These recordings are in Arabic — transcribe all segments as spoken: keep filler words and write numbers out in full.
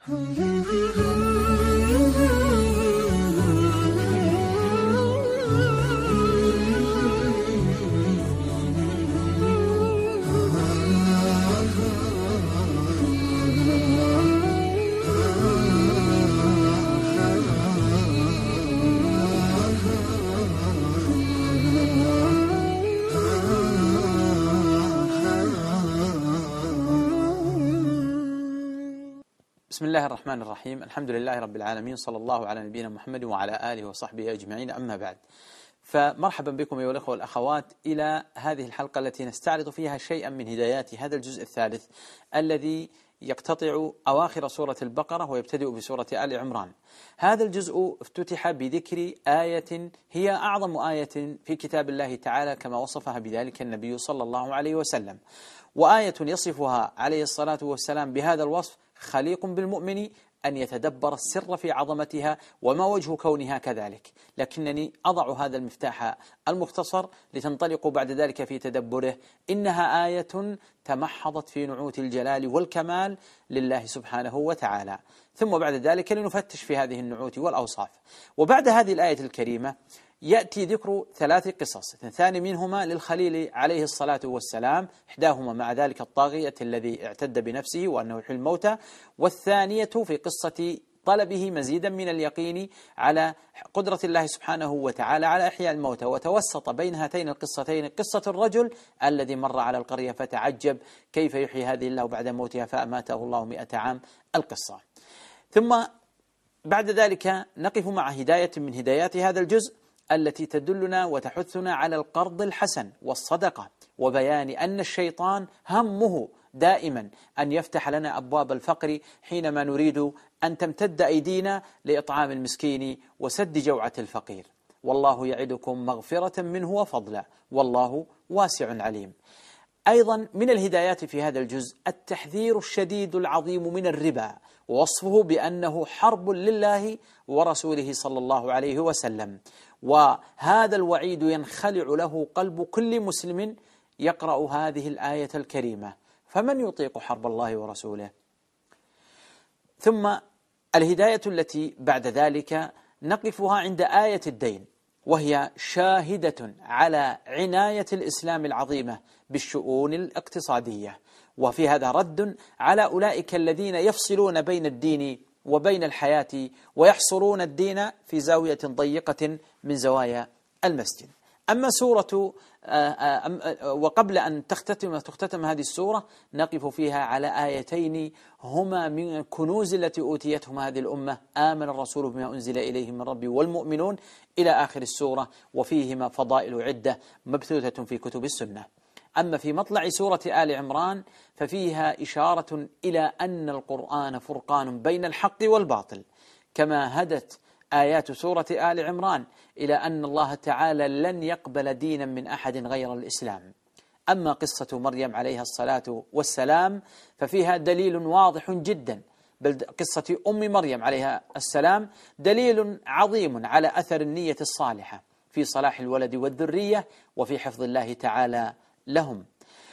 بسم الله الرحمن الرحيم. الحمد لله رب العالمين، صلى الله على نبينا محمد وعلى آله وصحبه أجمعين، أما بعد. فمرحبا بكم أيها الأخوة والأخوات إلى هذه الحلقة التي نستعرض فيها شيئا من هدايات هذا الجزء الثالث الذي يقتطع أواخر سورة البقرة ويبتدئ بسورة آل عمران. هذا الجزء افتتح بذكر آية هي أعظم آية في كتاب الله تعالى كما وصفها بذلك النبي صلى الله عليه وسلم، وآية يصفها عليه الصلاة والسلام بهذا الوصف خليق بالمؤمن أن يتدبر السر في عظمتها وما وجه كونها كذلك، لكنني أضع هذا المفتاح المختصر لتنطلقوا بعد ذلك في تدبره. إنها آية تمحضت في نعوت الجلال والكمال لله سبحانه وتعالى، ثم بعد ذلك لنفتش في هذه النعوت والأوصاف. وبعد هذه الآية الكريمة يأتي ذكر ثلاث قصص، الثاني منهما للخليل عليه الصلاة والسلام، إحداهما مع ذلك الطاغية الذي اعتد بنفسه وأنه يحيي الموتى، والثانية في قصة طلبه مزيدا من اليقين على قدرة الله سبحانه وتعالى على إحياء الموتى. وتوسط بين هاتين القصتين قصة الرجل الذي مر على القرية فتعجب كيف يحيي هذه الله بعد موتها فأماته الله مئة عام، القصة. ثم بعد ذلك نقف مع هداية من هدايات هذا الجزء التي تدلنا وتحثنا على القرض الحسن والصدقة، وبيان أن الشيطان همه دائما أن يفتح لنا أبواب الفقر حينما نريد أن تمتد أيدينا لإطعام المسكين وسد جوعة الفقير. والله يعدكم مغفرة منه وفضلا والله واسع عليم. أيضا من الهدايات في هذا الجزء التحذير الشديد العظيم من الربا، ووصفه بأنه حرب لله ورسوله صلى الله عليه وسلم، وهذا الوعيد ينخلع له قلب كل مسلم يقرأ هذه الآية الكريمة، فمن يطيق حرب الله ورسوله؟ ثم الهداية التي بعد ذلك نقفها عند آية الدين، وهي شاهدة على عناية الإسلام العظيمة بالشؤون الاقتصادية، وفي هذا رد على أولئك الذين يفصلون بين الدين وبين الحياة ويحصرون الدين في زاوية ضيقة من زوايا المسجد. أما سورة وقبل أن تختتم تختتم هذه السورة نقف فيها على آيتين هما من كنوز التي أوتيتهم هذه الأمة: آمن الرسول بما أنزل إليه من ربه والمؤمنون إلى آخر السورة، وفيهما فضائل عدة مبثوثة في كتب السنة. أما في مطلع سورة آل عمران ففيها إشارة إلى أن القرآن فرقان بين الحق والباطل، كما هدت آيات سورة آل عمران إلى أن الله تعالى لن يقبل دينا من أحد غير الإسلام. أما قصة مريم عليها الصلاة والسلام ففيها دليل واضح جدا، بل قصة أم مريم عليها السلام دليل عظيم على أثر النية الصالحة في صلاح الولد والذرية وفي حفظ الله تعالى لهم.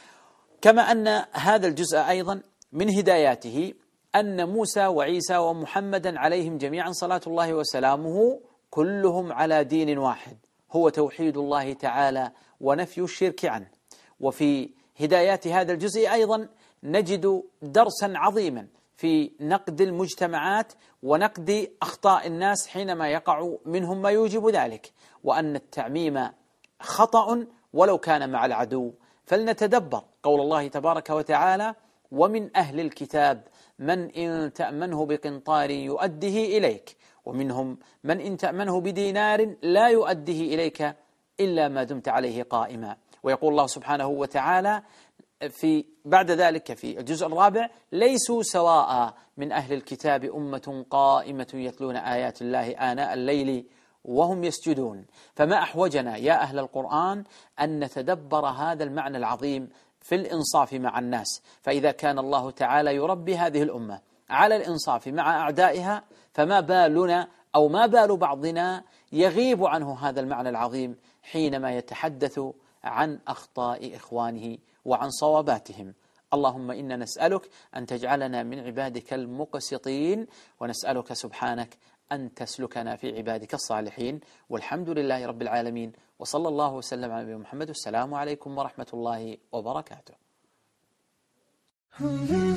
كما أن هذا الجزء أيضا من هداياته أن موسى وعيسى ومحمدا عليهم جميعا صلاة الله وسلامه كلهم على دين واحد، هو توحيد الله تعالى ونفي الشرك عنه. وفي هدايات هذا الجزء أيضا نجد درسا عظيما في نقد المجتمعات ونقد أخطاء الناس حينما يقع منهم ما يوجب ذلك، وأن التعميم خطأ ولو كان مع العدو. فلنتدبر قول الله تبارك وتعالى: ومن أهل الكتاب من إن تأمنه بقنطار يؤديه إليك ومنهم من إن تأمنه بدينار لا يؤديه إليك إلا ما دمت عليه قائما. ويقول الله سبحانه وتعالى في بعد ذلك في الجزء الرابع: ليسوا سواء من أهل الكتاب أمة قائمة يتلون آيات الله آناء الليل وهم يسجدون. فما أحوجنا يا أهل القرآن أن نتدبر هذا المعنى العظيم في الإنصاف مع الناس. فإذا كان الله تعالى يربي هذه الأمة على الإنصاف مع أعدائها، فما بالنا أو ما بال بعضنا يغيب عنه هذا المعنى العظيم حينما يتحدث عن أخطاء إخوانه وعن صواباتهم. اللهم إنا نسألك أن تجعلنا من عبادك المقسطين، ونسألك سبحانك أن تسلكنا في عبادك الصالحين. والحمد لله رب العالمين، وصلى الله وسلم على نبينا محمد. السلام عليكم ورحمة الله وبركاته.